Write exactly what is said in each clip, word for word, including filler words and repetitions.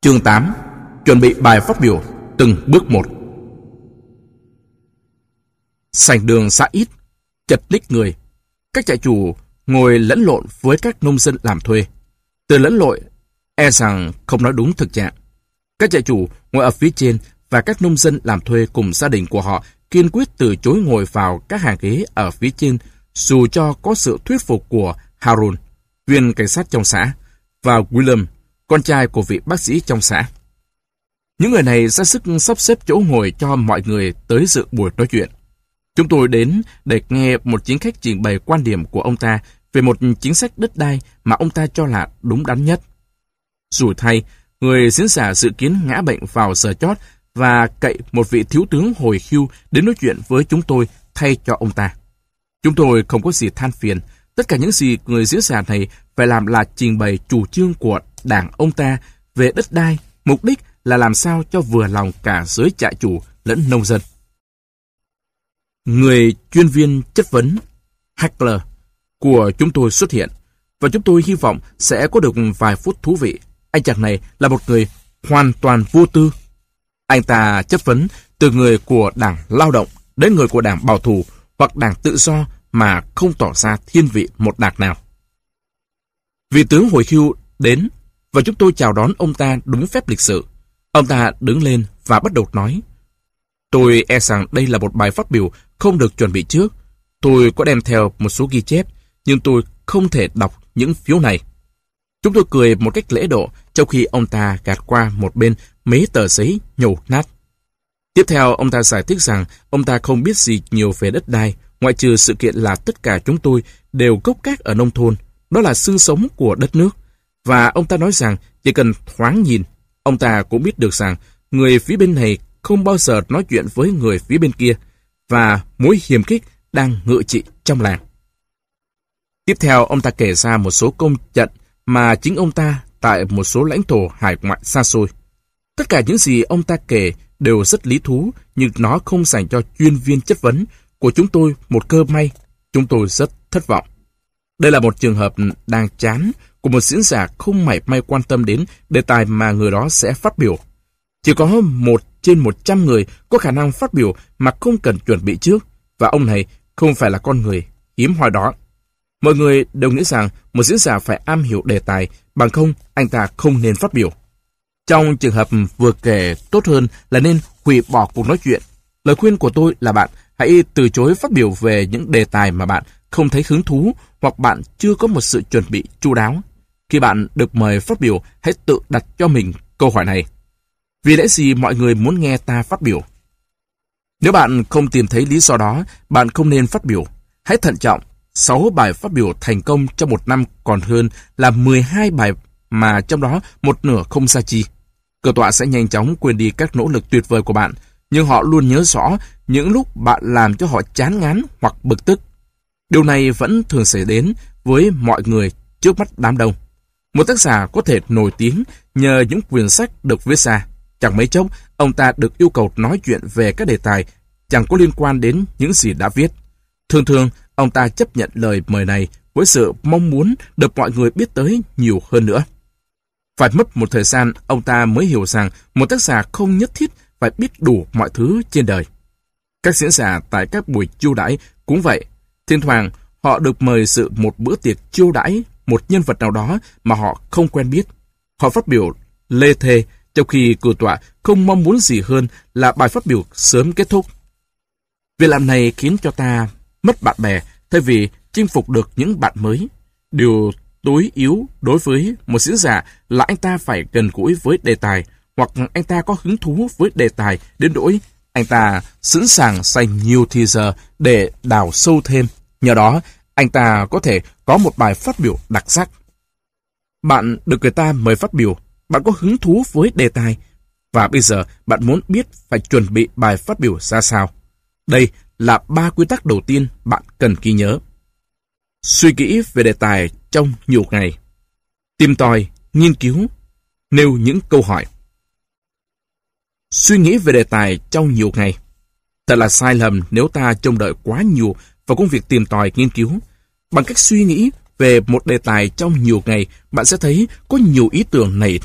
Chương tám. Chuẩn bị bài phát biểu từng bước một. Sảnh đường xã ít, chật ních người. Các trại chủ ngồi lẫn lộn với các nông dân làm thuê. Từ lẫn lội, e rằng không nói đúng thực trạng. Các trại chủ ngồi ở phía trên và các nông dân làm thuê cùng gia đình của họ kiên quyết từ chối ngồi vào các hàng ghế ở phía trên, dù cho có sự thuyết phục của Harun, viên cảnh sát trong xã, và William, con trai của vị bác sĩ trong xã. Những người này ra sức sắp xếp chỗ ngồi cho mọi người tới dự buổi nói chuyện. Chúng tôi đến để nghe một chính khách trình bày quan điểm của ông ta về một chính sách đất đai mà ông ta cho là đúng đắn nhất. Rủi thay, người diễn giả dự kiến ngã bệnh vào giờ chót và cậy một vị thiếu tướng hồi hưu đến nói chuyện với chúng tôi thay cho ông ta. Chúng tôi không có gì than phiền. Tất cả những gì người diễn giả này phải làm là trình bày chủ trương của đảng ông ta về đất đai, mục đích là làm sao cho vừa lòng cả giới trại chủ lẫn nông dân. Người chuyên viên chất vấn, Hackler, của chúng tôi xuất hiện, và chúng tôi hy vọng sẽ có được vài phút thú vị. Anh chàng này là một người hoàn toàn vô tư. Anh ta chất vấn từ người của đảng lao động đến người của đảng bảo thủ hoặc đảng tự do mà không tỏ ra thiên vị một đảng nào. Vị tướng hồi hưu đến và chúng tôi chào đón ông ta đúng phép lịch sự. Ông ta đứng lên và bắt đầu nói. Tôi e rằng đây là một bài phát biểu không được chuẩn bị trước. Tôi có đem theo một số ghi chép, nhưng tôi không thể đọc những phiếu này. Chúng tôi cười một cách lễ độ, trong khi ông ta gạt qua một bên mấy tờ giấy nhổ nát. Tiếp theo, ông ta giải thích rằng ông ta không biết gì nhiều về đất đai, ngoại trừ sự kiện là tất cả chúng tôi đều gốc gác ở nông thôn. Đó là xương sống của đất nước. Và ông ta nói rằng chỉ cần thoáng nhìn, ông ta cũng biết được rằng người phía bên này không bao giờ nói chuyện với người phía bên kia, và mối hiềm khích đang ngự trị trong làng. Tiếp theo, ông ta kể ra một số công trận mà chính ông ta tại một số lãnh thổ hải ngoại xa xôi. Tất cả những gì ông ta kể đều rất lý thú, nhưng nó không dành cho chuyên viên chất vấn của chúng tôi một cơ may. Chúng tôi rất thất vọng. Đây là một trường hợp đang chán của một diễn giả không mảy may quan tâm đến đề tài mà người đó sẽ phát biểu. Chỉ có một trên một trăm người có khả năng phát biểu mà không cần chuẩn bị trước, và ông này không phải là con người hiếm hoi đó. Mọi người đều nghĩ rằng một diễn giả phải am hiểu đề tài, bằng không anh ta không nên phát biểu. Trong trường hợp vừa kể, tốt hơn là nên hủy bỏ cuộc nói chuyện. Lời khuyên của tôi là bạn hãy từ chối phát biểu về những đề tài mà bạn không thấy hứng thú hoặc bạn chưa có một sự chuẩn bị chu đáo. Khi bạn được mời phát biểu, hãy tự đặt cho mình câu hỏi này. Vì lẽ gì mọi người muốn nghe ta phát biểu? Nếu bạn không tìm thấy lý do đó, bạn không nên phát biểu. Hãy thận trọng. Sáu bài phát biểu thành công trong một năm còn hơn là mười hai bài mà trong đó một nửa không ra chi. Cơ tọa sẽ nhanh chóng quên đi các nỗ lực tuyệt vời của bạn, nhưng họ luôn nhớ rõ những lúc bạn làm cho họ chán ngán hoặc bực tức. Điều này vẫn thường xảy đến với mọi người trước mắt đám đông. Một tác giả có thể nổi tiếng nhờ những quyển sách được viết ra. Chẳng mấy chốc, ông ta được yêu cầu nói chuyện về các đề tài chẳng có liên quan đến những gì đã viết. Thường thường, ông ta chấp nhận lời mời này với sự mong muốn được mọi người biết tới nhiều hơn nữa. Phải mất một thời gian, ông ta mới hiểu rằng một tác giả không nhất thiết phải biết đủ mọi thứ trên đời. Các diễn giả tại các buổi chiêu đãi cũng vậy. Thỉnh thoảng, họ được mời dự một bữa tiệc chiêu đãi một nhân vật nào đó mà họ không quen biết. Họ phát biểu lê thê, trong khi cử tọa không mong muốn gì hơn là bài phát biểu sớm kết thúc. Việc làm này khiến cho ta mất bạn bè thay vì chinh phục được những bạn mới. Điều tối yếu đối với một diễn giả là anh ta phải gần gũi với đề tài, hoặc anh ta có hứng thú với đề tài đến nỗi anh ta sẵn sàng dành nhiều thời giờ để đào sâu thêm. Nhờ đó, anh ta có thể có một bài phát biểu đặc sắc. Bạn được người ta mời phát biểu, bạn có hứng thú với đề tài, và bây giờ bạn muốn biết phải chuẩn bị bài phát biểu ra sao. Đây là ba quy tắc đầu tiên bạn cần ghi nhớ. Suy nghĩ về đề tài trong nhiều ngày. Tìm tòi, nghiên cứu, nêu những câu hỏi. Suy nghĩ về đề tài trong nhiều ngày. Thật là sai lầm nếu ta trông đợi quá nhiều vào công việc tìm tòi nghiên cứu. Bằng cách suy nghĩ về một đề tài trong nhiều ngày, bạn sẽ thấy có nhiều ý tưởng nảy nở,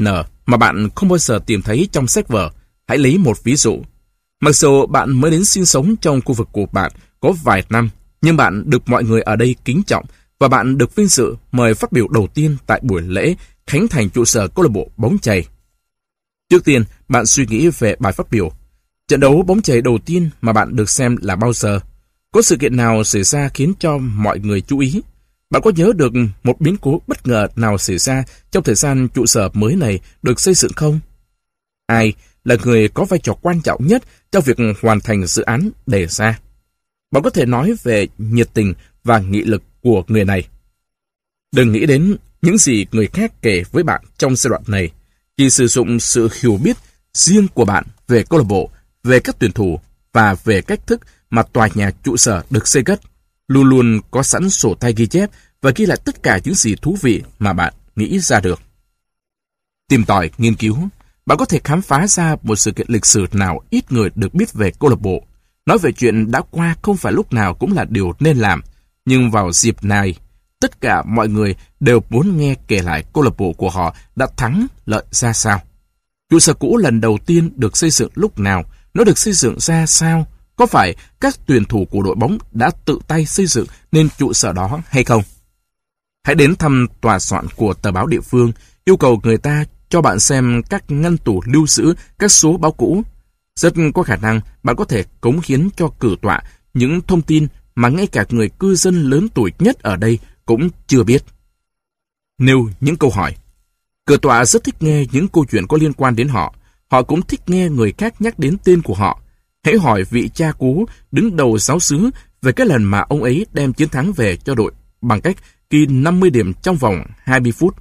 mà bạn không bao giờ tìm thấy trong sách vở. Hãy lấy một ví dụ. Mặc dù bạn mới đến sinh sống trong khu vực của bạn có vài năm, nhưng bạn được mọi người ở đây kính trọng và bạn được vinh dự mời phát biểu đầu tiên tại buổi lễ khánh thành trụ sở câu lạc bộ bóng chày. Trước tiên, bạn suy nghĩ về bài phát biểu. Trận đấu bóng chày đầu tiên mà bạn được xem là bao giờ? Có sự kiện nào xảy ra khiến cho mọi người chú ý? Bạn có nhớ được một biến cố bất ngờ nào xảy ra trong thời gian trụ sở mới này được xây dựng không? Ai là người có vai trò quan trọng nhất trong việc hoàn thành dự án đề ra? Bạn có thể nói về nhiệt tình và nghị lực của người này. Đừng nghĩ đến những gì người khác kể với bạn trong giai đoạn này. Chỉ sử dụng sự hiểu biết riêng của bạn về câu lạc bộ, về các tuyển thủ và về cách thức mà tòa nhà trụ sở được xây cất. Luôn luôn có sẵn sổ tay ghi chép và ghi lại tất cả những gì thú vị mà bạn nghĩ ra được. Tìm tòi, nghiên cứu, bạn có thể khám phá ra một sự kiện lịch sử nào ít người được biết về câu lạc bộ. Nói về chuyện đã qua không phải lúc nào cũng là điều nên làm, nhưng vào dịp này, tất cả mọi người đều muốn nghe kể lại câu lạc bộ của họ đã thắng lợi ra sao. Trụ sở cũ lần đầu tiên được xây dựng lúc nào, nó được xây dựng ra sao, có phải các tuyển thủ của đội bóng đã tự tay xây dựng nên trụ sở đó hay không? Hãy đến thăm tòa soạn của tờ báo địa phương, yêu cầu người ta cho bạn xem các ngăn tủ lưu giữ các số báo cũ. Rất có khả năng bạn có thể cống hiến cho cử tọa những thông tin mà ngay cả người cư dân lớn tuổi nhất ở đây cũng chưa biết. Nêu những câu hỏi. Cử tọa rất thích nghe những câu chuyện có liên quan đến họ. Họ cũng thích nghe người khác nhắc đến tên của họ. Hãy hỏi vị cha cú đứng đầu giáo xứ về cái lần mà ông ấy đem chiến thắng về cho đội bằng cách ghi năm mươi điểm trong vòng hai mươi phút.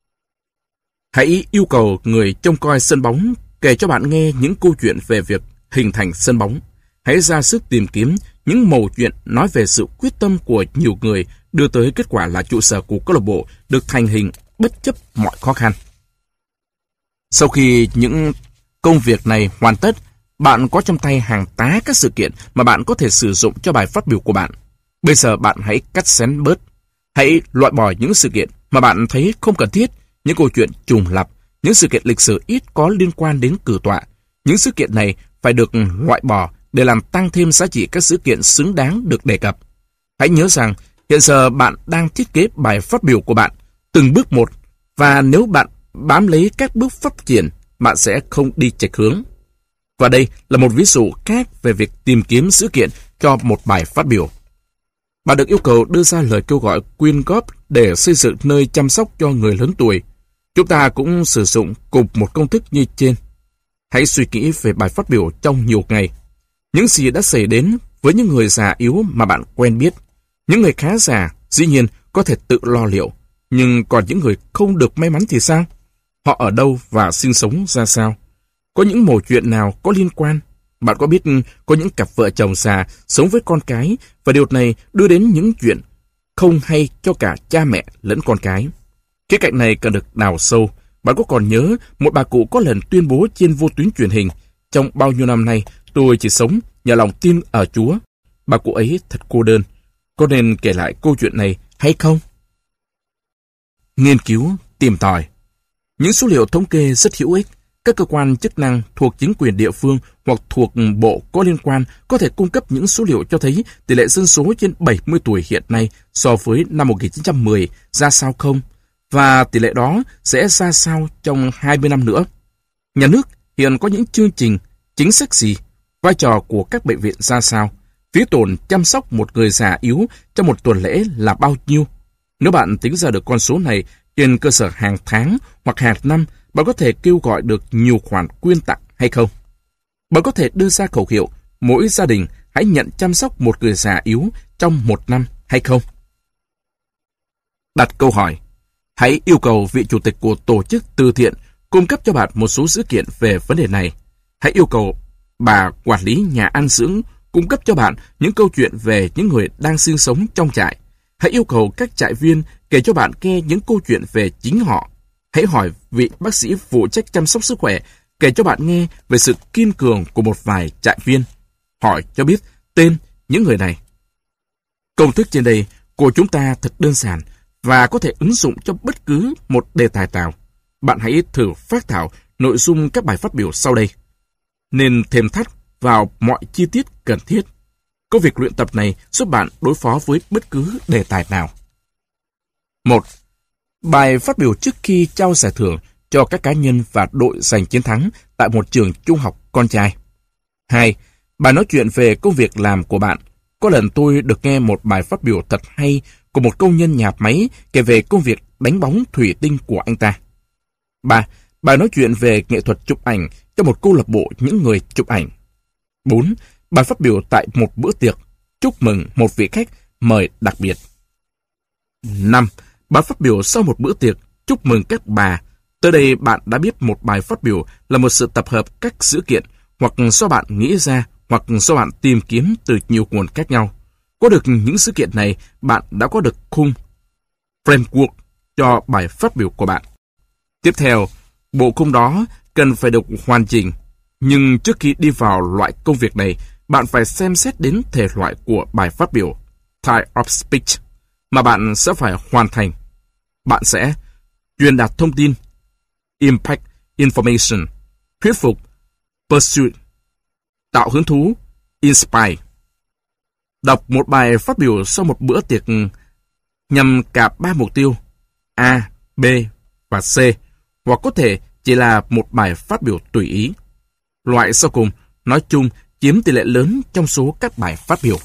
Hãy yêu cầu người trông coi sân bóng kể cho bạn nghe những câu chuyện về việc hình thành sân bóng. Hãy ra sức tìm kiếm những mẩu chuyện nói về sự quyết tâm của nhiều người đưa tới kết quả là trụ sở của câu lạc bộ được thành hình bất chấp mọi khó khăn. Sau khi những công việc này hoàn tất, bạn có trong tay hàng tá các sự kiện mà bạn có thể sử dụng cho bài phát biểu của bạn. Bây giờ bạn hãy cắt xén bớt. Hãy loại bỏ những sự kiện mà bạn thấy không cần thiết, những câu chuyện trùng lặp, những sự kiện lịch sử ít có liên quan đến cử tọa. Những sự kiện này phải được loại bỏ để làm tăng thêm giá trị các sự kiện xứng đáng được đề cập. Hãy nhớ rằng hiện giờ bạn đang thiết kế bài phát biểu của bạn từng bước một, và nếu bạn bám lấy các bước phát triển, bạn sẽ không đi chệch hướng. Và đây là một ví dụ khác về việc tìm kiếm sự kiện cho một bài phát biểu. Bạn được yêu cầu đưa ra lời kêu gọi quyên góp để xây dựng nơi chăm sóc cho người lớn tuổi. Chúng ta cũng sử dụng cùng một công thức như trên. Hãy suy nghĩ về bài phát biểu trong nhiều ngày. Những gì đã xảy đến với những người già yếu mà bạn quen biết. Những người khá già, dĩ nhiên, có thể tự lo liệu. Nhưng còn những người không được may mắn thì sao? Họ ở đâu và sinh sống ra sao? Có những mẩu chuyện nào có liên quan? Bạn có biết có những cặp vợ chồng già sống với con cái và điều này đưa đến những chuyện không hay cho cả cha mẹ lẫn con cái. Khía cạnh này cần được đào sâu. Bạn có còn nhớ một bà cụ có lần tuyên bố trên vô tuyến truyền hình: trong bao nhiêu năm nay tôi chỉ sống nhờ lòng tin ở Chúa. Bà cụ ấy thật cô đơn. Có nên kể lại câu chuyện này hay không? Nghiên cứu, tìm tòi. Những số liệu thống kê rất hữu ích. Các cơ quan chức năng thuộc chính quyền địa phương hoặc thuộc bộ có liên quan có thể cung cấp những số liệu cho thấy tỷ lệ dân số trên bảy mươi tuổi hiện nay so với năm một nghìn chín trăm mười ra sao không, và tỷ lệ đó sẽ ra sao trong hai mươi năm nữa. Nhà nước hiện có những chương trình, chính sách gì, vai trò của các bệnh viện ra sao, phí tổn chăm sóc một người già yếu trong một tuần lễ là bao nhiêu. Nếu bạn tính ra được con số này trên cơ sở hàng tháng hoặc hàng năm, bạn có thể kêu gọi được nhiều khoản quyên tặng hay không? Bạn có thể đưa ra khẩu hiệu mỗi gia đình hãy nhận chăm sóc một người già yếu trong một năm hay không? Đặt câu hỏi. Hãy yêu cầu vị chủ tịch của tổ chức từ thiện cung cấp cho bạn một số dữ kiện về vấn đề này. Hãy yêu cầu bà quản lý nhà an dưỡng cung cấp cho bạn những câu chuyện về những người đang sinh sống trong trại. Hãy yêu cầu các trại viên kể cho bạn nghe những câu chuyện về chính họ. Hãy hỏi vị bác sĩ phụ trách chăm sóc sức khỏe kể cho bạn nghe về sự kiên cường của một vài trại viên. Hỏi cho biết tên những người này. Công thức trên đây của chúng ta thật đơn giản và có thể ứng dụng cho bất cứ một đề tài nào. bạn hãy thử phác thảo nội dung các bài phát biểu sau đây. Nên thêm thắt vào mọi chi tiết cần thiết. Công việc luyện tập này giúp bạn đối phó với bất cứ đề tài nào. một. Bài phát biểu trước khi trao giải thưởng cho các cá nhân và đội giành chiến thắng tại một trường trung học con trai. hai. Bài nói chuyện về công việc làm của bạn. Có lần tôi được nghe một bài phát biểu thật hay của một công nhân nhà máy kể về công việc đánh bóng thủy tinh của anh ta. ba. Bài nói chuyện về nghệ thuật chụp ảnh cho một câu lạc bộ những người chụp ảnh. bốn. Bài phát biểu tại một bữa tiệc chúc mừng một vị khách mời đặc biệt. năm. Bài phát biểu sau một bữa tiệc chúc mừng các bà. Tới đây bạn đã biết một bài phát biểu là một sự tập hợp các sự kiện hoặc do bạn nghĩ ra hoặc do bạn tìm kiếm từ nhiều nguồn khác nhau. Có được những sự kiện này, bạn đã có được khung framework cho bài phát biểu của bạn. Tiếp theo, bộ khung đó cần phải được hoàn chỉnh. Nhưng trước khi đi vào loại công việc này, bạn phải xem xét đến thể loại của bài phát biểu, type of speech, mà bạn sẽ phải hoàn thành. Bạn sẽ truyền đạt thông tin, impact information, thuyết phục, pursuit, tạo hứng thú, inspire. Đọc một bài phát biểu sau một bữa tiệc nhằm cả ba mục tiêu A, B và C, hoặc có thể chỉ là một bài phát biểu tùy ý. Loại sau cùng, nói chung, chiếm tỷ lệ lớn trong số các bài phát biểu.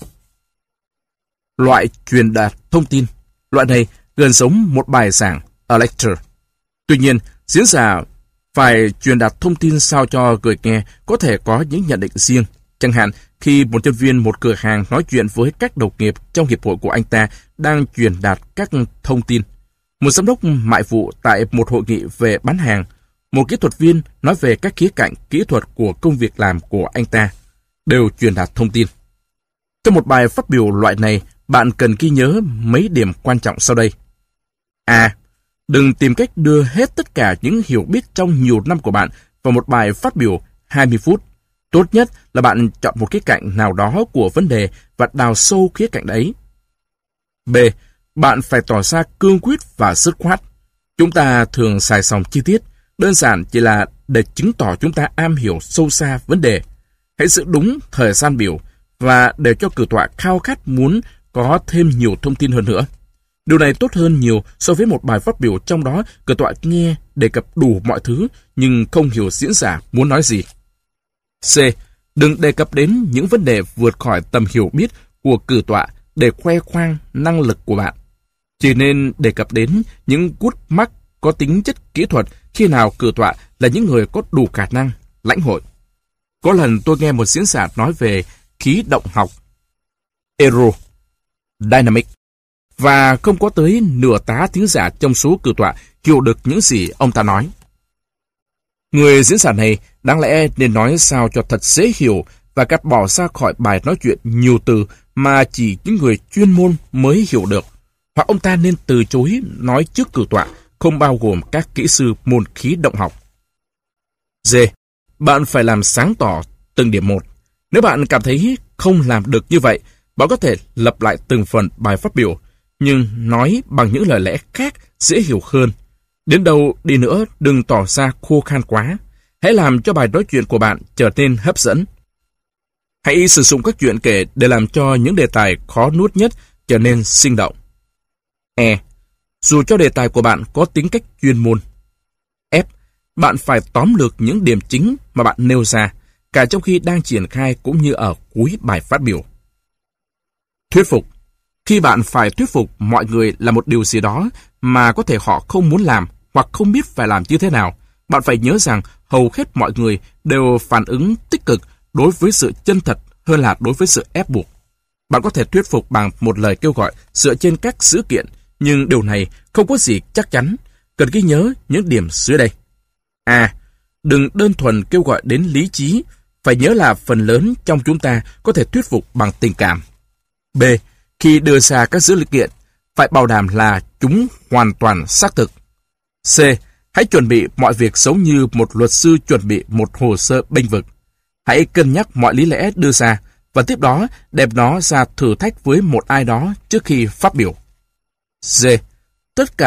Loại truyền đạt thông tin. Loại này gần giống một bài giảng, a lecture. Tuy nhiên, diễn giả phải truyền đạt thông tin sao cho người nghe có thể có những nhận định riêng. Chẳng hạn, khi một nhân viên một cửa hàng nói chuyện với các đồng nghiệp trong hiệp hội của anh ta đang truyền đạt các thông tin. Một giám đốc mại vụ tại một hội nghị về bán hàng, một kỹ thuật viên nói về các khía cạnh kỹ thuật của công việc làm của anh ta, đều truyền đạt thông tin. Trong một bài phát biểu loại này, bạn cần ghi nhớ mấy điểm quan trọng sau đây. A. Đừng tìm cách đưa hết tất cả những hiểu biết trong nhiều năm của bạn vào một bài phát biểu hai mươi phút. Tốt nhất là bạn chọn một khía cạnh nào đó của vấn đề và đào sâu khía cạnh đấy. B. Bạn phải tỏ ra cương quyết và dứt khoát. Chúng ta thường xài sòng chi tiết, đơn giản chỉ là để chứng tỏ chúng ta am hiểu sâu xa vấn đề. Hãy giữ đúng thời gian biểu và để cho cử tọa khao khát muốn có thêm nhiều thông tin hơn nữa. Điều này tốt hơn nhiều so với một bài phát biểu trong đó cử tọa nghe đề cập đủ mọi thứ nhưng không hiểu diễn giả muốn nói gì. C. Đừng đề cập đến những vấn đề vượt khỏi tầm hiểu biết của cử tọa để khoe khoang năng lực của bạn. Chỉ nên đề cập đến những good mark có tính chất kỹ thuật khi nào cử tọa là những người có đủ khả năng, lãnh hội. Có lần tôi nghe một diễn giả nói về khí động học, aerodynamic, và không có tới nửa tá tiếng giả trong số cử tọa hiểu được những gì ông ta nói. Người diễn giả này đáng lẽ nên nói sao cho thật dễ hiểu và cắt bỏ ra khỏi bài nói chuyện nhiều từ mà chỉ những người chuyên môn mới hiểu được. Hoặc ông ta nên từ chối nói trước cử tọa, không bao gồm các kỹ sư môn khí động học. D. Bạn phải làm sáng tỏ từng điểm một. Nếu bạn cảm thấy không làm được như vậy, bạn có thể lặp lại từng phần bài phát biểu, nhưng nói bằng những lời lẽ khác dễ hiểu hơn. Đến đâu đi nữa, đừng tỏ ra khô khan quá. Hãy làm cho bài nói chuyện của bạn trở nên hấp dẫn. Hãy sử dụng các chuyện kể để làm cho những đề tài khó nuốt nhất trở nên sinh động. E. Dù cho đề tài của bạn có tính cách chuyên môn. F. Bạn phải tóm lược những điểm chính mà bạn nêu ra, cả trong khi đang triển khai cũng như ở cuối bài phát biểu. Thuyết phục. Khi bạn phải thuyết phục mọi người là một điều gì đó mà có thể họ không muốn làm hoặc không biết phải làm như thế nào, bạn phải nhớ rằng hầu hết mọi người đều phản ứng tích cực đối với sự chân thật hơn là đối với sự ép buộc. Bạn có thể thuyết phục bằng một lời kêu gọi dựa trên các sự kiện, nhưng điều này không có gì chắc chắn. Cần ghi nhớ những điểm dưới đây. A. Đừng đơn thuần kêu gọi đến lý trí, phải nhớ là phần lớn trong chúng ta có thể thuyết phục bằng tình cảm. B. Khi đưa ra các dữ kiện, phải bảo đảm là chúng hoàn toàn xác thực. C. Hãy chuẩn bị mọi việc giống như một luật sư chuẩn bị một hồ sơ bênh vực. Hãy cân nhắc mọi lý lẽ đưa ra, và tiếp đó đem nó ra thử thách với một ai đó trước khi phát biểu. D. Tất cả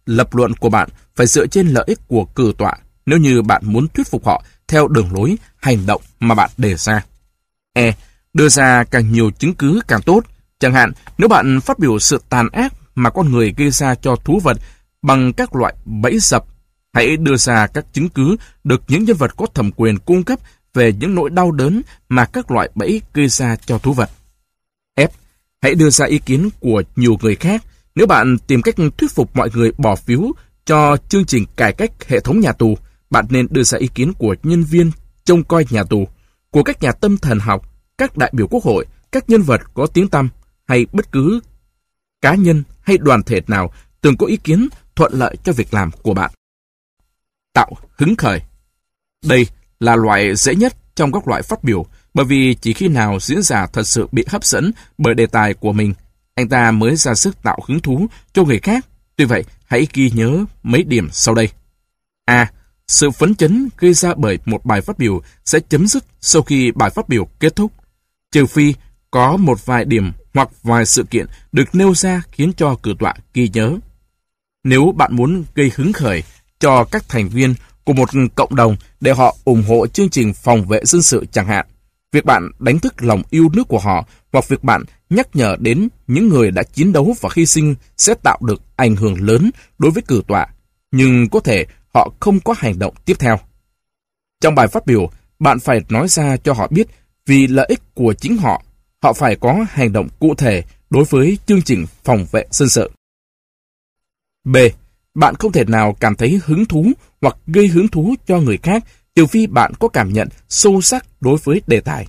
lập luận của bạn phải dựa trên lợi ích của cử tọa nếu như bạn muốn thuyết phục họ theo đường lối hành động mà bạn đề ra. E. Đưa ra càng nhiều chứng cứ càng tốt. Chẳng hạn, nếu bạn phát biểu sự tàn ác mà con người gây ra cho thú vật bằng các loại bẫy dập, hãy đưa ra các chứng cứ được những nhân vật có thẩm quyền cung cấp về những nỗi đau đớn mà các loại bẫy gây ra cho thú vật. F. Hãy đưa ra ý kiến của nhiều người khác. Nếu bạn tìm cách thuyết phục mọi người bỏ phiếu cho chương trình cải cách hệ thống nhà tù, bạn nên đưa ra ý kiến của nhân viên trông coi nhà tù, của các nhà tâm thần học, các đại biểu quốc hội, các nhân vật có tiếng tăm, hay bất cứ cá nhân hay đoàn thể nào từng có ý kiến thuận lợi cho việc làm của bạn. Tạo hứng khởi. Đây là loại dễ nhất trong các loại phát biểu, bởi vì chỉ khi nào diễn giả thật sự bị hấp dẫn bởi đề tài của mình, anh ta mới ra sức tạo hứng thú cho người khác. Tuy vậy, hãy ghi nhớ mấy điểm sau đây. A. Sự phấn chấn gây ra bởi một bài phát biểu sẽ chấm dứt sau khi bài phát biểu kết thúc, trừ phi có một vài điểm hoặc vài sự kiện được nêu ra khiến cho cử tọa ghi nhớ. Nếu bạn muốn gây hứng khởi cho các thành viên của một cộng đồng để họ ủng hộ chương trình phòng vệ dân sự chẳng hạn, việc bạn đánh thức lòng yêu nước của họ hoặc việc bạn nhắc nhở đến những người đã chiến đấu và hy sinh sẽ tạo được ảnh hưởng lớn đối với cử tọa, nhưng có thể họ không có hành động tiếp theo. Trong bài phát biểu, bạn phải nói ra cho họ biết vì lợi ích của chính họ, họ phải có hành động cụ thể đối với chương trình phòng vệ dân sự. B. Bạn không thể nào cảm thấy hứng thú hoặc gây hứng thú cho người khác trừ phi bạn có cảm nhận sâu sắc đối với đề tài.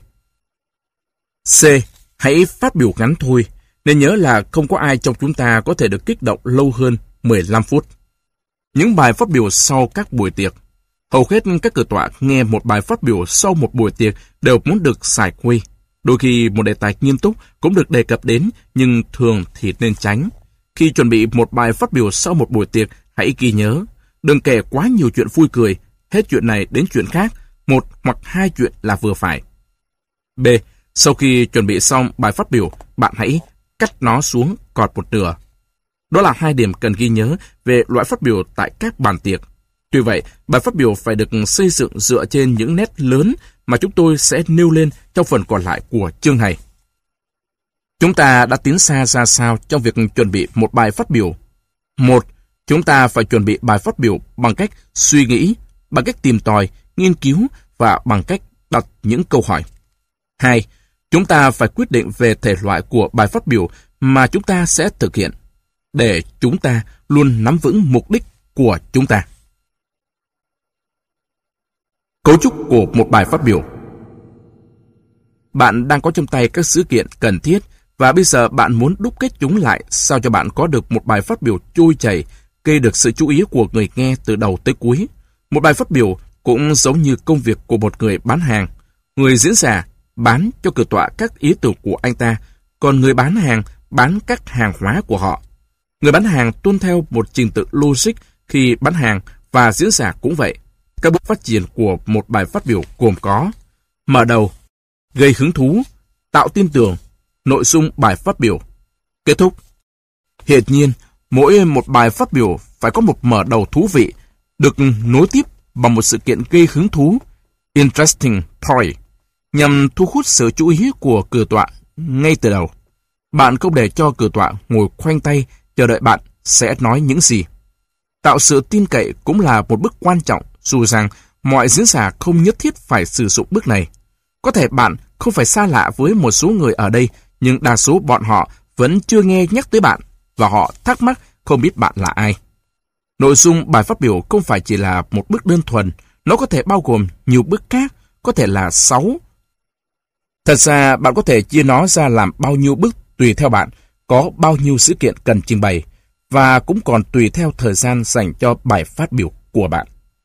C. Hãy phát biểu ngắn thôi. Nên nhớ là không có ai trong chúng ta có thể được kích động lâu hơn mười lăm phút. Những bài phát biểu sau các buổi tiệc. Hầu hết các cử tọa nghe một bài phát biểu sau một buổi tiệc đều muốn được xài khuây. Đôi khi một đề tài nghiêm túc cũng được đề cập đến, nhưng thường thì nên tránh. Khi chuẩn bị một bài phát biểu sau một buổi tiệc, hãy ghi nhớ, đừng kể quá nhiều chuyện vui cười, hết chuyện này đến chuyện khác, một hoặc hai chuyện là vừa phải. B. Sau khi chuẩn bị xong bài phát biểu, bạn hãy cắt nó xuống còn một nửa. Đó là hai điểm cần ghi nhớ về loại phát biểu tại các bàn tiệc. Tuy vậy, bài phát biểu phải được xây dựng dựa trên những nét lớn mà chúng tôi sẽ nêu lên trong phần còn lại của chương này. Chúng ta đã tiến xa ra sao trong việc chuẩn bị một bài phát biểu? Một, chúng ta phải chuẩn bị bài phát biểu bằng cách suy nghĩ, bằng cách tìm tòi, nghiên cứu và bằng cách đặt những câu hỏi. Hai, chúng ta phải quyết định về thể loại của bài phát biểu mà chúng ta sẽ thực hiện, để chúng ta luôn nắm vững mục đích của chúng ta. Cấu trúc của một bài phát biểu. Bạn đang có trong tay các sự kiện cần thiết và bây giờ bạn muốn đúc kết chúng lại sao cho bạn có được một bài phát biểu trôi chảy, gây được sự chú ý của người nghe từ đầu tới cuối. Một bài phát biểu cũng giống như công việc của một người bán hàng. Người diễn giả bán cho cử tọa các ý tưởng của anh ta, còn người bán hàng bán các hàng hóa của họ. Người bán hàng tuân theo một trình tự logic khi bán hàng và diễn giả cũng vậy. Các bước phát triển của một bài phát biểu gồm có: mở đầu, gây hứng thú, tạo tin tưởng, nội dung bài phát biểu, kết thúc. Hiển nhiên, mỗi một bài phát biểu phải có một mở đầu thú vị, được nối tiếp bằng một sự kiện gây hứng thú, interesting point, nhằm thu hút sự chú ý của cử tọa ngay từ đầu. Bạn không để cho cử tọa ngồi khoanh tay chờ đợi bạn sẽ nói những gì. Tạo sự tin cậy cũng là một bước quan trọng, dù rằng mọi diễn giả không nhất thiết phải sử dụng bước này. Có thể bạn không phải xa lạ với một số người ở đây, nhưng đa số bọn họ vẫn chưa nghe nhắc tới bạn, và họ thắc mắc không biết bạn là ai. Nội dung bài phát biểu không phải chỉ là một bước đơn thuần, nó có thể bao gồm nhiều bước khác, có thể là sáu. Thật ra, bạn có thể chia nó ra làm bao nhiêu bước tùy theo bạn có bao nhiêu sự kiện cần trình bày, và cũng còn tùy theo thời gian dành cho bài phát biểu của bạn.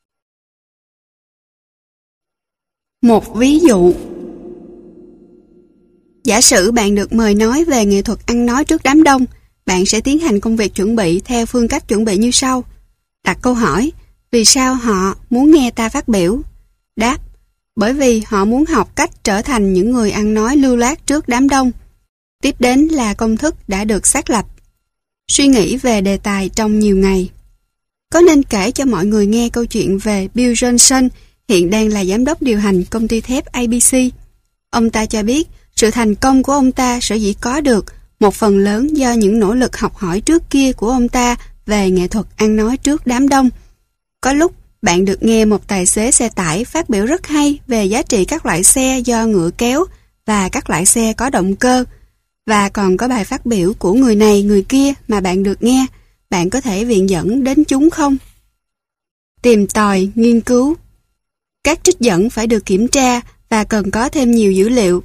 Một ví dụ. Giả sử bạn được mời nói về nghệ thuật ăn nói trước đám đông, bạn sẽ tiến hành công việc chuẩn bị theo phương cách chuẩn bị như sau. Đặt câu hỏi, vì sao họ muốn nghe ta phát biểu? Đáp, bởi vì họ muốn học cách trở thành những người ăn nói lưu loát trước đám đông. Tiếp đến là công thức đã được xác lập. Suy nghĩ về đề tài trong nhiều ngày. Có nên kể cho mọi người nghe câu chuyện về Bill Johnson, hiện đang là giám đốc điều hành công ty thép a bê xê. Ông ta cho biết sự thành công của ông ta sở dĩ có được một phần lớn do những nỗ lực học hỏi trước kia của ông ta về nghệ thuật ăn nói trước đám đông. Có lúc bạn được nghe một tài xế xe tải phát biểu rất hay về giá trị các loại xe do ngựa kéo và các loại xe có động cơ. Và còn có bài phát biểu của người này người kia mà bạn được nghe. Bạn có thể viện dẫn đến chúng không? Tìm tòi, nghiên cứu. Các trích dẫn phải được kiểm tra và cần có thêm nhiều dữ liệu.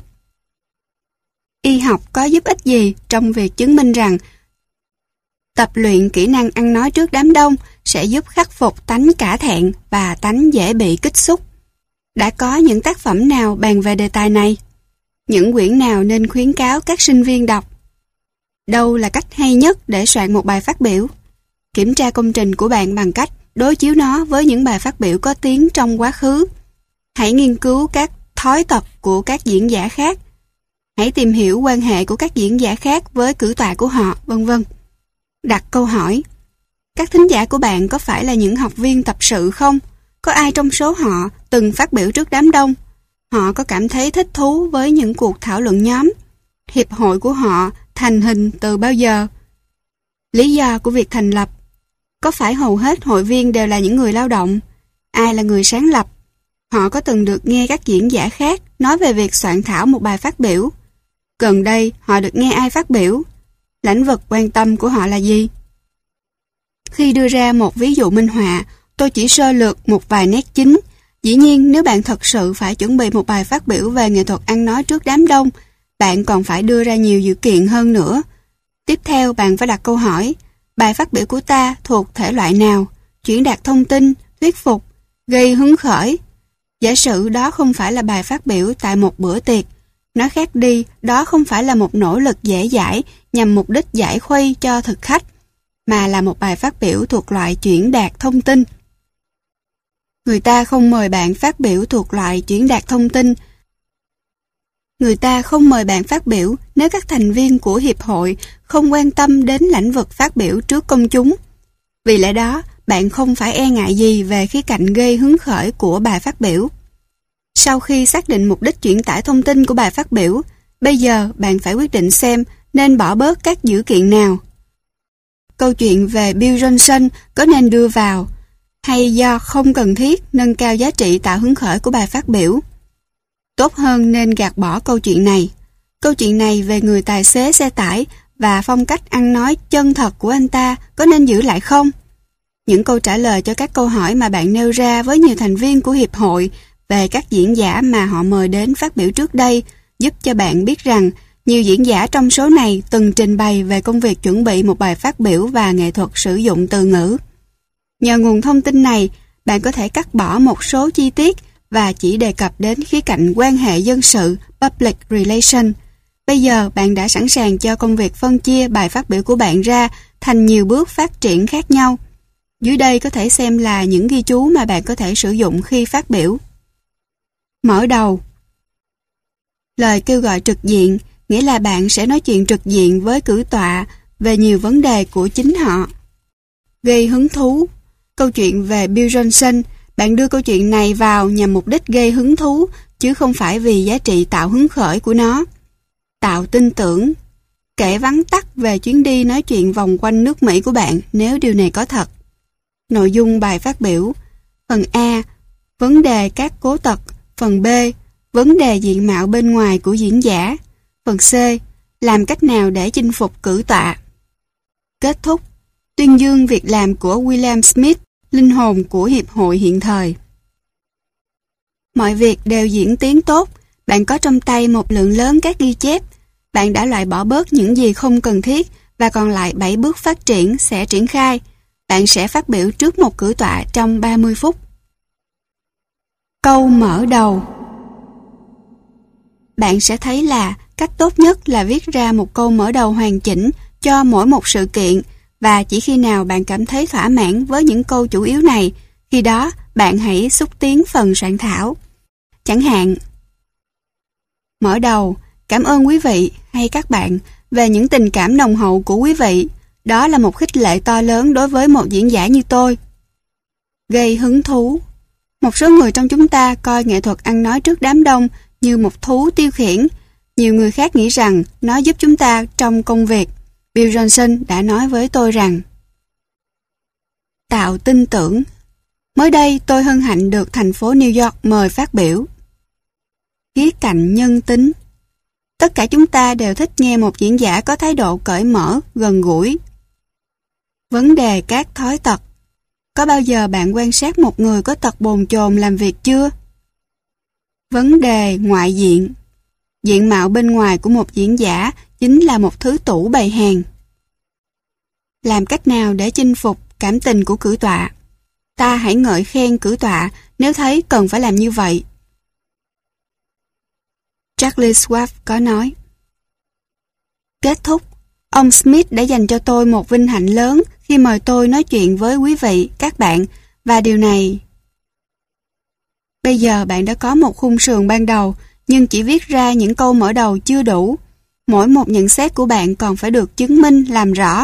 Y học có giúp ích gì trong việc chứng minh rằng tập luyện kỹ năng ăn nói trước đám đông sẽ giúp khắc phục tánh cả thẹn và tánh dễ bị kích xúc? Đã có những tác phẩm nào bàn về đề tài này? Những quyển nào nên khuyến cáo các sinh viên đọc? Đâu là cách hay nhất để soạn một bài phát biểu? Kiểm tra công trình của bạn bằng cách đối chiếu nó với những bài phát biểu có tiếng trong quá khứ. Hãy nghiên cứu các thói tập của các diễn giả khác. Hãy tìm hiểu quan hệ của các diễn giả khác với cử tọa của họ, vân vân. Đặt câu hỏi. Các thính giả của bạn có phải là những học viên tập sự không? Có ai trong số họ từng phát biểu trước đám đông? Họ có cảm thấy thích thú với những cuộc thảo luận nhóm? Hiệp hội của họ thành hình từ bao giờ? Lý do của việc thành lập. Có phải hầu hết hội viên đều là những người lao động? Ai là người sáng lập? Họ có từng được nghe các diễn giả khác nói về việc soạn thảo một bài phát biểu? Gần đây họ được nghe ai phát biểu? Lĩnh vực quan tâm của họ là gì? Khi đưa ra một ví dụ minh họa, tôi chỉ sơ lược một vài nét chính. Dĩ nhiên, nếu bạn thật sự phải chuẩn bị một bài phát biểu về nghệ thuật ăn nói trước đám đông, bạn còn phải đưa ra nhiều dữ kiện hơn nữa. Tiếp theo, bạn phải đặt câu hỏi, bài phát biểu của ta thuộc thể loại nào? Chuyển đạt thông tin, thuyết phục, gây hứng khởi. Giả sử đó không phải là bài phát biểu tại một bữa tiệc. Nói khác đi, đó không phải là một nỗ lực dễ dãi nhằm mục đích giải khuây cho thực khách, mà là một bài phát biểu thuộc loại chuyển đạt thông tin. Người ta không mời bạn phát biểu thuộc loại chuyển đạt thông tin. Người ta không mời bạn phát biểu nếu các thành viên của hiệp hội không quan tâm đến lĩnh vực phát biểu trước công chúng. Vì lẽ đó, bạn không phải e ngại gì về khía cạnh gây hứng khởi của bài phát biểu. Sau khi xác định mục đích chuyển tải thông tin của bài phát biểu, bây giờ bạn phải quyết định xem nên bỏ bớt các dữ kiện nào. Câu chuyện về Bill Johnson có nên đưa vào, hay do không cần thiết nâng cao giá trị tạo hứng khởi của bài phát biểu? Tốt hơn nên gạt bỏ câu chuyện này. Câu chuyện này về người tài xế xe tải và phong cách ăn nói chân thật của anh ta có nên giữ lại không? Những câu trả lời cho các câu hỏi mà bạn nêu ra với nhiều thành viên của hiệp hội về các diễn giả mà họ mời đến phát biểu trước đây giúp cho bạn biết rằng nhiều diễn giả trong số này từng trình bày về công việc chuẩn bị một bài phát biểu và nghệ thuật sử dụng từ ngữ. Nhờ nguồn thông tin này, bạn có thể cắt bỏ một số chi tiết và chỉ đề cập đến khía cạnh quan hệ dân sự, public relation. Bây giờ bạn đã sẵn sàng cho công việc phân chia bài phát biểu của bạn ra thành nhiều bước phát triển khác nhau. Dưới đây có thể xem là những ghi chú mà bạn có thể sử dụng khi phát biểu. Mở đầu. Lời kêu gọi trực diện nghĩa là bạn sẽ nói chuyện trực diện với cử tọa về nhiều vấn đề của chính họ. Gây hứng thú. Câu chuyện về Bill Johnson, bạn đưa câu chuyện này vào nhằm mục đích gây hứng thú, chứ không phải vì giá trị tạo hứng khởi của nó. Tạo tin tưởng. Kể vắn tắt về chuyến đi nói chuyện vòng quanh nước Mỹ của bạn nếu điều này có thật. Nội dung bài phát biểu. Phần A. Vấn đề các cố tật. Phần B. Vấn đề diện mạo bên ngoài của diễn giả. Phần C. Làm cách nào để chinh phục cử tọa. Kết thúc. Tuyên dương việc làm của William Smith, linh hồn của hiệp hội hiện thời. Mọi việc đều diễn tiến tốt. Bạn có trong tay một lượng lớn các ghi chép. Bạn đã loại bỏ bớt những gì không cần thiết và còn lại bảy bước phát triển sẽ triển khai. Bạn sẽ phát biểu trước một cử tọa trong ba mươi phút. Câu mở đầu. Bạn sẽ thấy là cách tốt nhất là viết ra một câu mở đầu hoàn chỉnh cho mỗi một sự kiện, và chỉ khi nào bạn cảm thấy thỏa mãn với những câu chủ yếu này, khi đó bạn hãy xúc tiến phần soạn thảo. Chẳng hạn, mở đầu, cảm ơn quý vị hay các bạn về những tình cảm nồng hậu của quý vị. Đó là một khích lệ to lớn đối với một diễn giả như tôi. gây hứng thú. Một số người trong chúng ta coi nghệ thuật ăn nói trước đám đông như một thú tiêu khiển. Nhiều người khác nghĩ rằng nó giúp chúng ta trong công việc. Bill Johnson đã nói với tôi rằng tạo tin tưởng. Mới đây tôi hân hạnh được thành phố New York mời phát biểu. Khía cạnh nhân tính. Tất cả chúng ta đều thích nghe một diễn giả có thái độ cởi mở, gần gũi. Vấn đề các thói tật. Có bao giờ bạn quan sát một người có tật bồn chồn làm việc chưa? Vấn đề ngoại diện. Diện mạo bên ngoài của một diễn giả chính là một thứ tủ bày hàng. Làm cách nào để chinh phục cảm tình của cử tọa? Ta hãy ngợi khen cử tọa nếu thấy cần phải làm như vậy. Charlie Schwab có nói. Kết thúc, ông Smith đã dành cho tôi một vinh hạnh lớn khi mời tôi nói chuyện với quý vị, các bạn, và điều này... Bây giờ bạn đã có một khung sườn ban đầu, nhưng chỉ viết ra những câu mở đầu chưa đủ. Mỗi một nhận xét của bạn còn phải được chứng minh, làm rõ.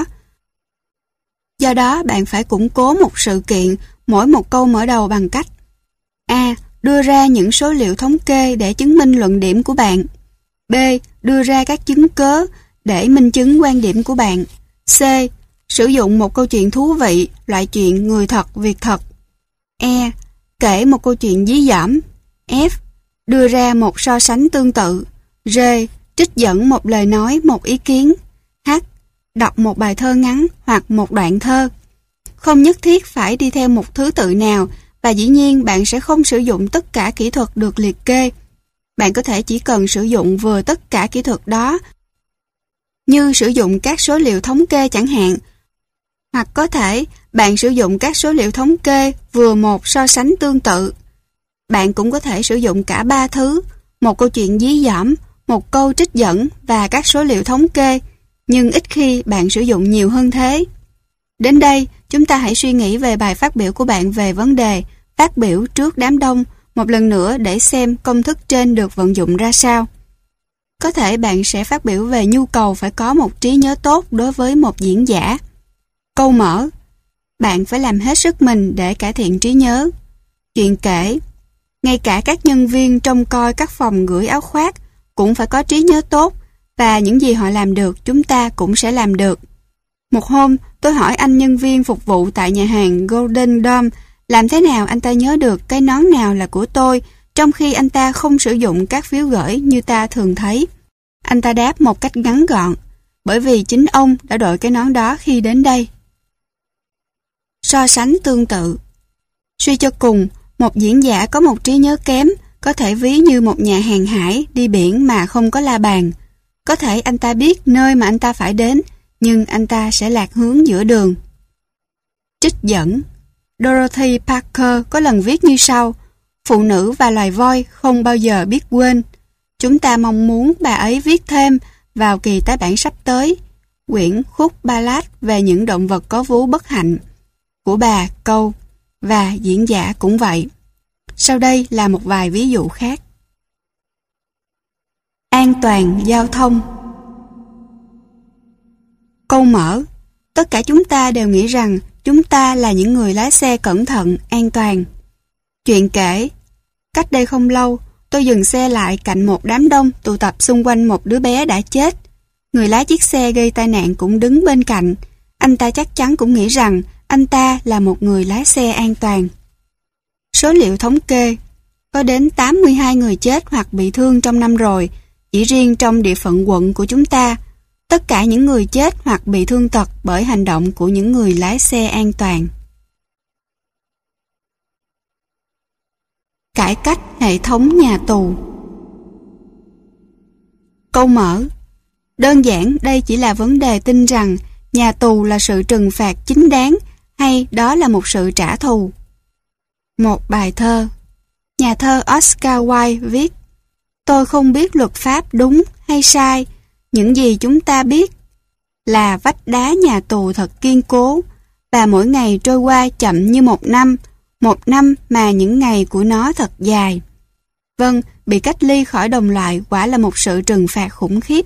Do đó, bạn phải củng cố một sự kiện, mỗi một câu mở đầu bằng cách A. Đưa ra những số liệu thống kê để chứng minh luận điểm của bạn. B. Đưa ra các chứng cớ để minh chứng quan điểm của bạn. C. Sử dụng một câu chuyện thú vị, loại chuyện người thật, việc thật. E. Kể một câu chuyện dí dỏm. F. Đưa ra một so sánh tương tự. G. Trích dẫn một lời nói, một ý kiến. H. Đọc một bài thơ ngắn hoặc một đoạn thơ. Không nhất thiết phải đi theo một thứ tự nào, và dĩ nhiên bạn sẽ không sử dụng tất cả kỹ thuật được liệt kê. Bạn có thể chỉ cần sử dụng vừa tất cả kỹ thuật đó, như sử dụng các số liệu thống kê chẳng hạn. Hoặc có thể bạn sử dụng các số liệu thống kê vừa một so sánh tương tự. Bạn cũng có thể sử dụng cả ba thứ, một câu chuyện dí dỏm, một câu trích dẫn và các số liệu thống kê, nhưng ít khi bạn sử dụng nhiều hơn thế. Đến đây, chúng ta hãy suy nghĩ về bài phát biểu của bạn về vấn đề phát biểu trước đám đông một lần nữa để xem công thức trên được vận dụng ra sao. Có thể bạn sẽ phát biểu về nhu cầu phải có một trí nhớ tốt đối với một diễn giả. Câu mở. Bạn phải làm hết sức mình để cải thiện trí nhớ. Chuyện kể. Ngay cả các nhân viên trông coi các phòng gửi áo khoác cũng phải có trí nhớ tốt, và những gì họ làm được chúng ta cũng sẽ làm được. Một hôm, tôi hỏi anh nhân viên phục vụ tại nhà hàng Golden Dome làm thế nào anh ta nhớ được cái nón nào là của tôi, trong khi anh ta không sử dụng các phiếu gửi như ta thường thấy. Anh ta đáp một cách ngắn gọn, bởi vì chính ông đã đội cái nón đó khi đến đây. So sánh tương tự. Suy cho cùng, một diễn giả có một trí nhớ kém có thể ví như một nhà hàng hải đi biển mà không có la bàn. Có thể anh ta biết nơi mà anh ta phải đến, nhưng anh ta sẽ lạc hướng giữa đường. Trích dẫn. Dorothy Parker có lần viết như sau: phụ nữ và loài voi không bao giờ biết quên. Chúng ta mong muốn bà ấy viết thêm vào kỳ tái bản sắp tới quyển khúc ballad về những động vật có vú bất hạnh của bà câu, và diễn giả cũng vậy. Sau đây là một vài ví dụ khác. An toàn giao thông. Câu mở. Tất cả chúng ta đều nghĩ rằng chúng ta là những người lái xe cẩn thận, an toàn. Chuyện kể. Cách đây không lâu, tôi dừng xe lại cạnh một đám đông tụ tập xung quanh một đứa bé đã chết. Người lái chiếc xe gây tai nạn cũng đứng bên cạnh. Anh ta chắc chắn cũng nghĩ rằng anh ta là một người lái xe an toàn. Số liệu thống kê. Có đến tám mươi hai người chết hoặc bị thương trong năm rồi, chỉ riêng trong địa phận quận của chúng ta. Tất cả những người chết hoặc bị thương tật bởi hành động của những người lái xe an toàn. Cải cách hệ thống nhà tù. Câu mở. Đơn giản đây chỉ là vấn đề tin rằng nhà tù là sự trừng phạt chính đáng hay đó là một sự trả thù. Một bài thơ. Nhà thơ Oscar Wilde viết: tôi không biết luật pháp đúng hay sai. Những gì chúng ta biết là vách đá nhà tù thật kiên cố, và mỗi ngày trôi qua chậm như một năm, một năm mà những ngày của nó thật dài. Vâng, bị cách ly khỏi đồng loại quả là một sự trừng phạt khủng khiếp.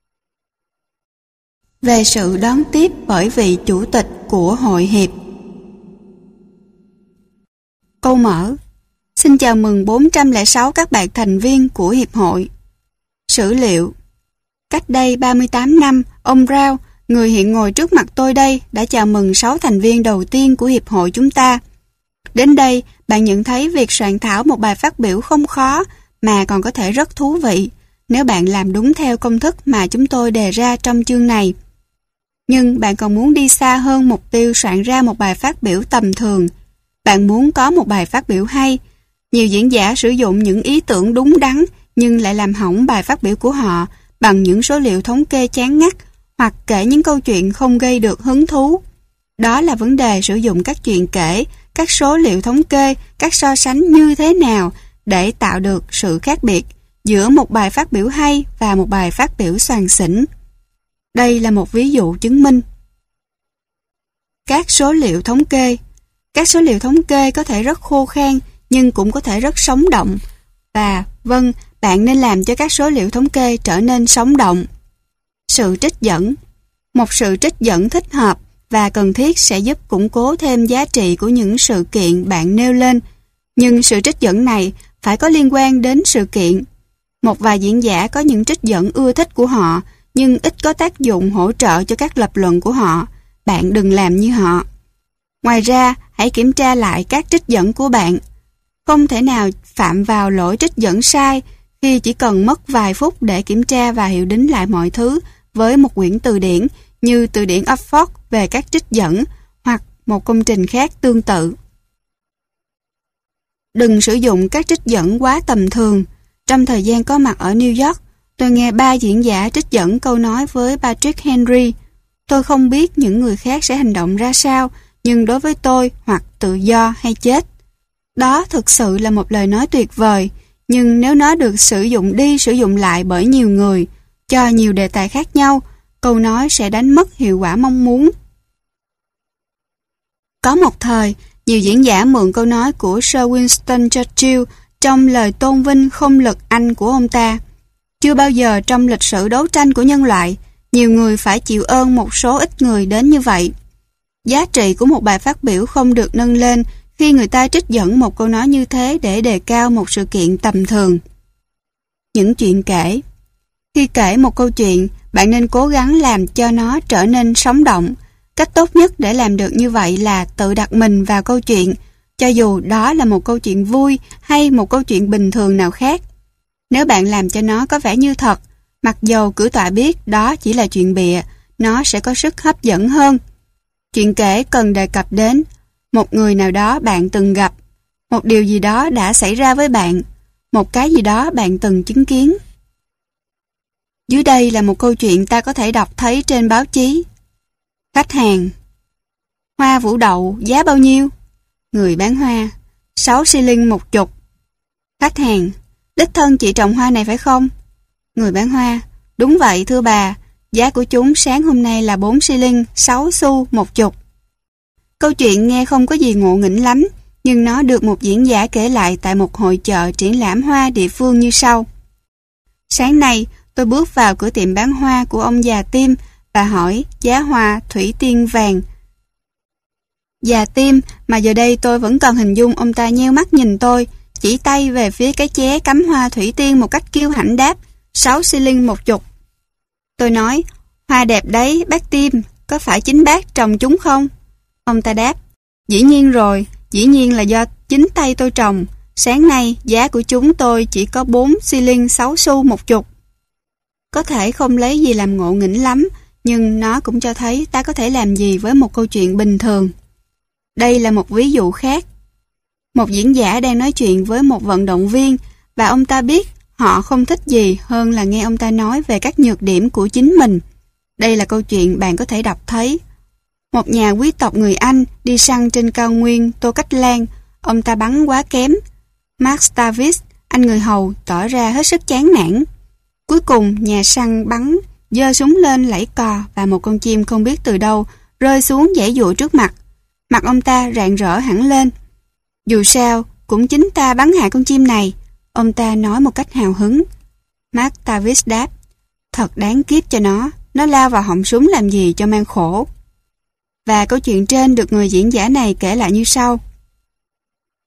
Về sự đón tiếp bởi vị chủ tịch của hội hiệp. Câu mở. Xin chào mừng bốn trăm lẻ sáu các bạn thành viên của Hiệp hội. Sử liệu. Cách đây ba mươi tám năm, ông Brown, người hiện ngồi trước mặt tôi đây, đã chào mừng sáu thành viên đầu tiên của Hiệp hội chúng ta. Đến đây, bạn nhận thấy việc soạn thảo một bài phát biểu không khó, mà còn có thể rất thú vị, nếu bạn làm đúng theo công thức mà chúng tôi đề ra trong chương này. Nhưng bạn còn muốn đi xa hơn mục tiêu soạn ra một bài phát biểu tầm thường. Bạn muốn có một bài phát biểu hay. Nhiều diễn giả sử dụng những ý tưởng đúng đắn nhưng lại làm hỏng bài phát biểu của họ bằng những số liệu thống kê chán ngắt hoặc kể những câu chuyện không gây được hứng thú. Đó là vấn đề sử dụng các chuyện kể, các số liệu thống kê, các so sánh như thế nào để tạo được sự khác biệt giữa một bài phát biểu hay và một bài phát biểu xoàng xỉnh. Đây là một ví dụ chứng minh. Các số liệu thống kê. Các số liệu thống kê có thể rất khô khan nhưng cũng có thể rất sống động. Và, vâng, bạn nên làm cho các số liệu thống kê trở nên sống động. Sự trích dẫn. Một sự trích dẫn thích hợp và cần thiết sẽ giúp củng cố thêm giá trị của những sự kiện bạn nêu lên. Nhưng sự trích dẫn này phải có liên quan đến sự kiện. Một vài diễn giả có những trích dẫn ưa thích của họ, nhưng ít có tác dụng hỗ trợ cho các lập luận của họ. Bạn đừng làm như họ. Ngoài ra, hãy kiểm tra lại các trích dẫn của bạn. Không thể nào phạm vào lỗi trích dẫn sai khi chỉ cần mất vài phút để kiểm tra và hiệu đính lại mọi thứ với một quyển từ điển như từ điển Oxford về các trích dẫn hoặc một công trình khác tương tự. Đừng sử dụng các trích dẫn quá tầm thường. Trong thời gian có mặt ở New York, tôi nghe ba diễn giả trích dẫn câu nói với Patrick Henry. Tôi không biết những người khác sẽ hành động ra sao, nhưng đối với tôi, hoặc tự do hay chết. Đó thực sự là một lời nói tuyệt vời, nhưng nếu nó được sử dụng đi sử dụng lại bởi nhiều người, cho nhiều đề tài khác nhau, câu nói sẽ đánh mất hiệu quả mong muốn. Có một thời, nhiều diễn giả mượn câu nói của Sir Winston Churchill trong lời tôn vinh không lực Anh của ông ta. Chưa bao giờ trong lịch sử đấu tranh của nhân loại, nhiều người phải chịu ơn một số ít người đến như vậy. Giá trị của một bài phát biểu không được nâng lên khi người ta trích dẫn một câu nói như thế để đề cao một sự kiện tầm thường. Những chuyện kể. Khi kể một câu chuyện, bạn nên cố gắng làm cho nó trở nên sống động. Cách tốt nhất để làm được như vậy là tự đặt mình vào câu chuyện, cho dù đó là một câu chuyện vui hay một câu chuyện bình thường nào khác. Nếu bạn làm cho nó có vẻ như thật, mặc dầu cử tọa biết đó chỉ là chuyện bịa, nó sẽ có sức hấp dẫn hơn. Chuyện kể cần đề cập đến một người nào đó bạn từng gặp, một điều gì đó đã xảy ra với bạn, một cái gì đó bạn từng chứng kiến. Dưới đây là một câu chuyện ta có thể đọc thấy trên báo chí. Khách hàng: hoa vũ đậu giá bao nhiêu? Người bán hoa: sáu xi linh một chục. Khách hàng: đích thân chị trồng hoa này phải không? Người bán hoa: đúng vậy thưa bà, giá của chúng sáng hôm nay là bốn xi linh, sáu xu một chục. Câu chuyện nghe không có gì ngộ nghĩnh lắm, nhưng nó được một diễn giả kể lại tại một hội chợ triển lãm hoa địa phương như sau. Sáng nay, tôi bước vào cửa tiệm bán hoa của ông già Tim và hỏi giá hoa thủy tiên vàng. Già Tim, mà giờ đây tôi vẫn còn hình dung ông ta nheo mắt nhìn tôi, chỉ tay về phía cái ché cắm hoa thủy tiên một cách kiêu hãnh đáp, sáu xi linh một chục. Tôi nói, hoa đẹp đấy bác Tim, có phải chính bác trồng chúng không? Ông ta đáp, dĩ nhiên rồi, dĩ nhiên là do chính tay tôi trồng. Sáng nay giá của chúng tôi chỉ có bốn xi linh sáu xu một chục. Có thể không lấy gì làm ngộ nghĩnh lắm, nhưng nó cũng cho thấy ta có thể làm gì với một câu chuyện bình thường. Đây là một ví dụ khác. Một diễn giả đang nói chuyện với một vận động viên và ông ta biết họ không thích gì hơn là nghe ông ta nói về các nhược điểm của chính mình. Đây là câu chuyện bạn có thể đọc thấy. Một nhà quý tộc người Anh đi săn trên cao nguyên Tô Cách Lan, ông ta bắn quá kém. Mark Davis, anh người hầu, tỏ ra hết sức chán nản. Cuối cùng, nhà săn bắn, giơ súng lên lẫy cò và một con chim không biết từ đâu rơi xuống giãy giụa trước mặt. Mặt ông ta rạng rỡ hẳn lên. Dù sao, cũng chính ta bắn hạ con chim này, ông ta nói một cách hào hứng. Mark Davis đáp, thật đáng kiếp cho nó, nó lao vào họng súng làm gì cho mang khổ. Và câu chuyện trên được người diễn giả này kể lại như sau.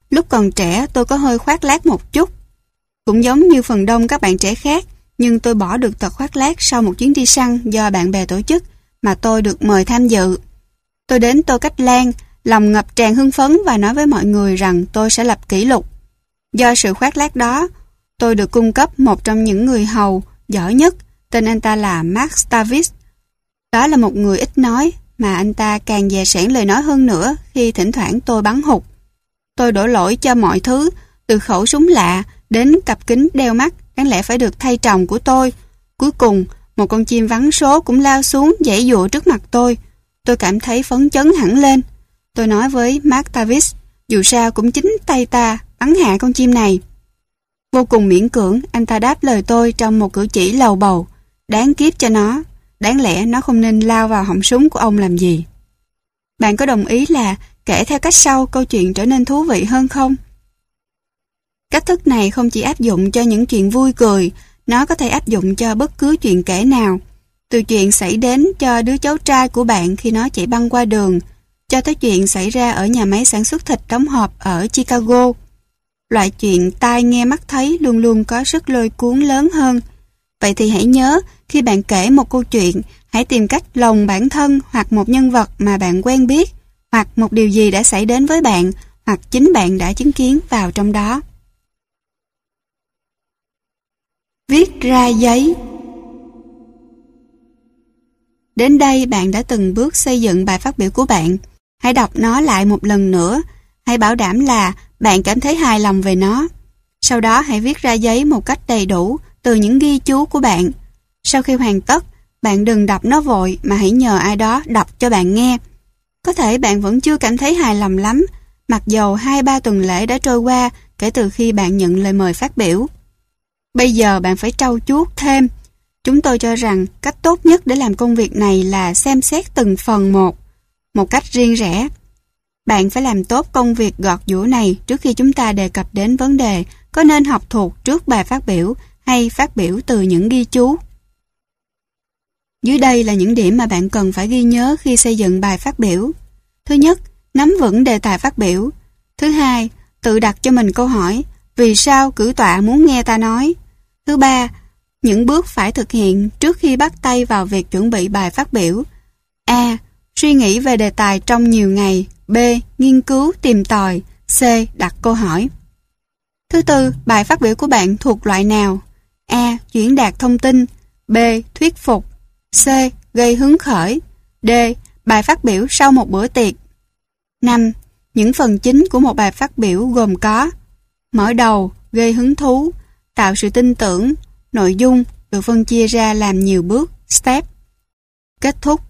Lúc còn trẻ tôi có hơi khoác lác một chút. Cũng giống như phần đông các bạn trẻ khác, nhưng tôi bỏ được tật khoác lác sau một chuyến đi săn do bạn bè tổ chức mà tôi được mời tham dự. Tôi đến Tô Cách Lan, lòng ngập tràn hưng phấn và nói với mọi người rằng tôi sẽ lập kỷ lục. Do sự khoác lác đó, tôi được cung cấp một trong những người hầu giỏi nhất, tên anh ta là Mark Stavis. Đó là một người ít nói, mà anh ta càng dè sẻn lời nói hơn nữa khi thỉnh thoảng tôi bắn hụt. Tôi đổ lỗi cho mọi thứ, từ khẩu súng lạ đến cặp kính đeo mắt đáng lẽ phải được thay trồng của tôi. Cuối cùng, một con chim vắn số cũng lao xuống giãy giụa trước mặt tôi. Tôi cảm thấy phấn chấn hẳn lên. Tôi nói với Mark Tavis, dù sao cũng chính tay ta bắn hạ con chim này. Vô cùng miễn cưỡng, anh ta đáp lời tôi trong một cử chỉ lầu bầu. Đáng kiếp cho nó, đáng lẽ nó không nên lao vào họng súng của ông làm gì. Bạn có đồng ý là kể theo cách sau câu chuyện trở nên thú vị hơn không? Cách thức này không chỉ áp dụng cho những chuyện vui cười, nó có thể áp dụng cho bất cứ chuyện kể nào. Từ chuyện xảy đến cho đứa cháu trai của bạn khi nó chạy băng qua đường, cho tới chuyện xảy ra ở nhà máy sản xuất thịt đóng hộp ở Chicago. Loại chuyện tai nghe mắt thấy luôn luôn có sức lôi cuốn lớn hơn. Vậy thì hãy nhớ, khi bạn kể một câu chuyện, hãy tìm cách lồng bản thân hoặc một nhân vật mà bạn quen biết, hoặc một điều gì đã xảy đến với bạn, hoặc chính bạn đã chứng kiến vào trong đó. Viết ra giấy. Đến đây bạn đã từng bước xây dựng bài phát biểu của bạn. Hãy đọc nó lại một lần nữa. Hãy bảo đảm là bạn cảm thấy hài lòng về nó. Sau đó hãy viết ra giấy một cách đầy đủ từ những ghi chú của bạn. Sau khi hoàn tất, bạn đừng đọc nó vội mà hãy nhờ ai đó đọc cho bạn nghe. Có thể bạn vẫn chưa cảm thấy hài lòng lắm, mặc dầu hai ba tuần lễ đã trôi qua kể từ khi bạn nhận lời mời phát biểu. Bây giờ bạn phải trau chuốt thêm. Chúng tôi cho rằng cách tốt nhất để làm công việc này là xem xét từng phần một, một cách riêng rẽ. Bạn phải làm tốt công việc gọt giũa này trước khi chúng ta đề cập đến vấn đề có nên học thuộc trước bài phát biểu hay phát biểu từ những ghi chú. Dưới đây là những điểm mà bạn cần phải ghi nhớ khi xây dựng bài phát biểu. Thứ nhất, nắm vững đề tài phát biểu. Thứ hai, tự đặt cho mình câu hỏi, vì sao cử tọa muốn nghe ta nói? Thứ ba, những bước phải thực hiện trước khi bắt tay vào việc chuẩn bị bài phát biểu. A. Suy nghĩ về đề tài trong nhiều ngày. B. Nghiên cứu, tìm tòi. C. Đặt câu hỏi. Thứ tư, bài phát biểu của bạn thuộc loại nào? A. Chuyển đạt thông tin. B. Thuyết phục. C. Gây hứng khởi. D. Bài phát biểu sau một bữa tiệc. năm. Những phần chính của một bài phát biểu gồm có: mở đầu, gây hứng thú, tạo sự tin tưởng, nội dung được phân chia ra làm nhiều bước, step, kết thúc.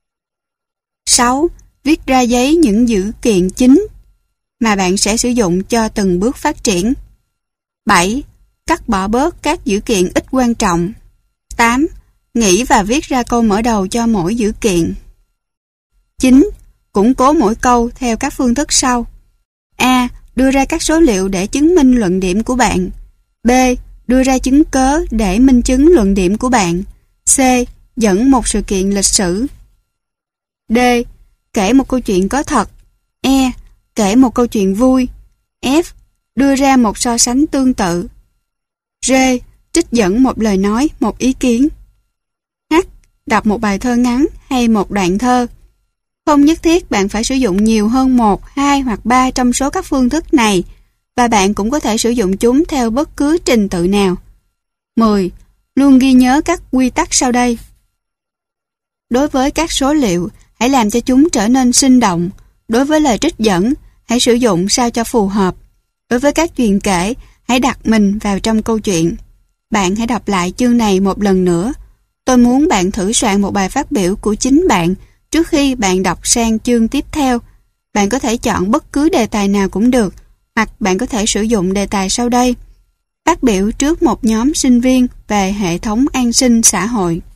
sáu. Viết ra giấy những dữ kiện chính mà bạn sẽ sử dụng cho từng bước phát triển. bảy. Cắt bỏ bớt các dữ kiện ít quan trọng. tám. Nghĩ và viết ra câu mở đầu cho mỗi dữ kiện. chín. Củng cố mỗi câu theo các phương thức sau. A. Đưa ra các số liệu để chứng minh luận điểm của bạn. B. Đưa ra chứng cớ để minh chứng luận điểm của bạn. C. Dẫn một sự kiện lịch sử. D. Kể một câu chuyện có thật. E. Kể một câu chuyện vui. F. Đưa ra một so sánh tương tự. G. Trích dẫn một lời nói, một ý kiến. H. Đọc một bài thơ ngắn hay một đoạn thơ. Không nhất thiết bạn phải sử dụng nhiều hơn một, hai hoặc ba trong số các phương thức này, và bạn cũng có thể sử dụng chúng theo bất cứ trình tự nào. mười. Luôn ghi nhớ các quy tắc sau đây. Đối với các số liệu, hãy làm cho chúng trở nên sinh động. Đối với lời trích dẫn, hãy sử dụng sao cho phù hợp. Đối với các chuyện kể, hãy đặt mình vào trong câu chuyện. Bạn hãy đọc lại chương này một lần nữa. Tôi muốn bạn thử soạn một bài phát biểu của chính bạn trước khi bạn đọc sang chương tiếp theo. Bạn có thể chọn bất cứ đề tài nào cũng được, hoặc bạn có thể sử dụng đề tài sau đây. Phát biểu trước một nhóm sinh viên về hệ thống an sinh xã hội.